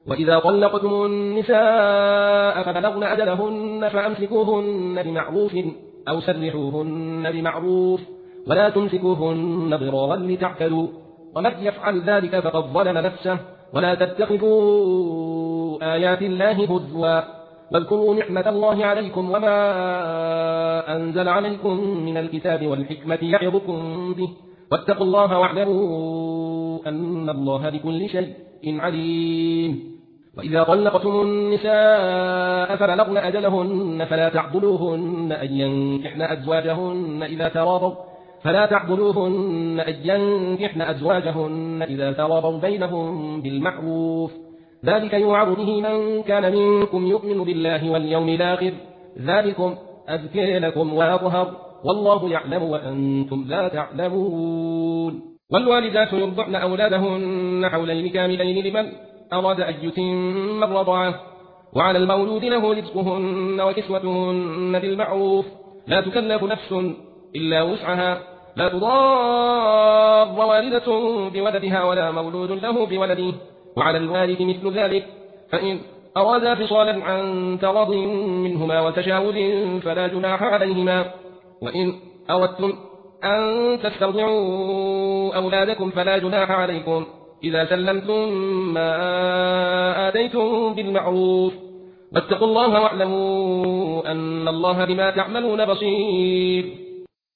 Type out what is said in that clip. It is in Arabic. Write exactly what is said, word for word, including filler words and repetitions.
وإذا طلقتم النساء فبلغن أجلهن فأمسكوهن بمعروف أو سرحوهن بمعروف ولا تمسكوهن ضرارا لتعتدوا ومن يفعل ذلك فقد ظلم نفسه ولا تتخذوا آيات الله هزوا واذكروا نعمة الله عليكم وما أنزل عليكم من الكتاب والحكمة يعظكم به واتقوا الله واعلموا أن الله بكل شيء عليم. وإذا طلقتم النساء فبلغن أجلهن فلا تعضلوهن أن ينكحن أزواجهن إذا تراضوا فلا تعضلوهن أن ينكحن أزواجهن إذا تراضوا بينهم بالمعروف ذلك يوعظ به من كان منكم يؤمن بالله واليوم الآخر ذلكم أزكى لكم وأطهر والله يعلم وأنتم لا تعلمون. والوالدات يرضعن أولادهن حولين كاملين لمن أراد أن يتم الرضاعة وعلى المولود له رزقهن وكسوتهن بالمعروف لا تكلف نفس إلا وسعها لا تضار والدة بولدها ولا مولود له بولده وعلى الوارث مثل ذلك فإن أرادا فصالا عن تراض منهما وتشاور فلا جناح عليهما. وإن أردتم أن تسترضعوا أولادكم فلا جناح عليكم إذا سلمتم ما آتيتم بالمعروف واتقوا الله واعلموا أن الله بما تعملون بصير.